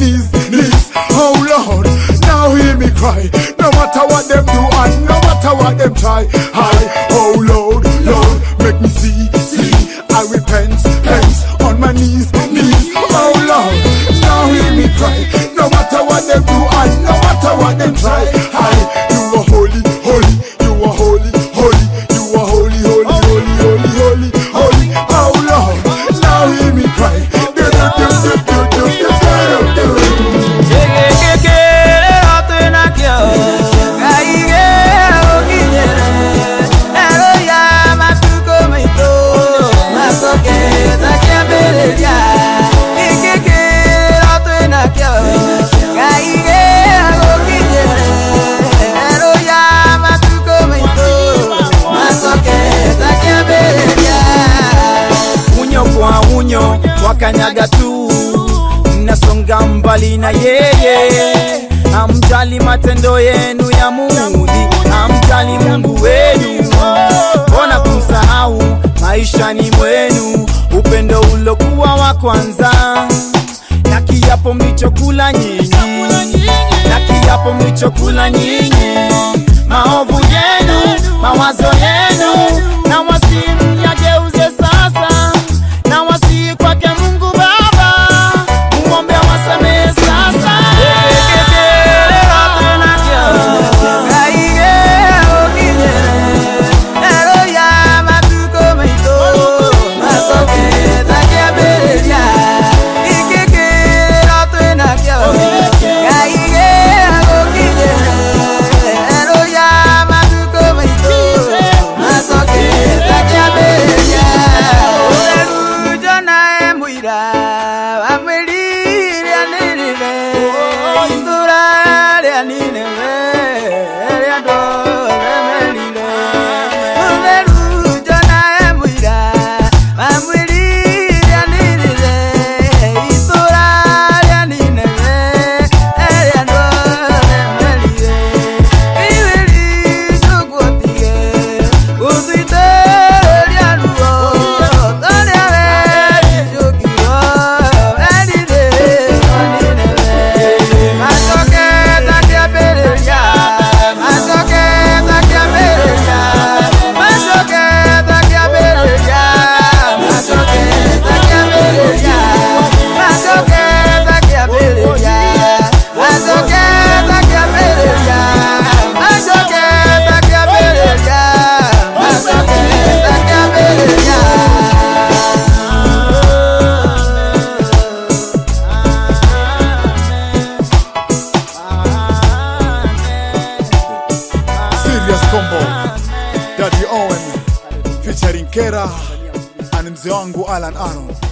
knees. Oh Lord, now hear me cry. No matter what them do and no matter what them try. Oh Lord, make me see. I repent on my knees. Oh Lord, now hear me cry. No matter what them do and no matter what them try. You are holy, you are holy, you are holy. Oh Lord, now hear me cry. Wakanyaga tu, nasonga mbali na yeye. Amjali matendo yenu ya mudi, amjali Mungu wenu. Mbona kumsahau maishani mwenu upendo ulokuwa wa kwanza? Na kiapo mlichokula nyinyi, na kiapo mlichokula nyinyi. Maovu yenu, mawazo yenu, na wasimu yageuze sasa. Na wasi kwake Mungu Baba, muombe wasamehe sasa. Combo, Daddy Owen featuring Kera and mzee wangu Alan Arnold.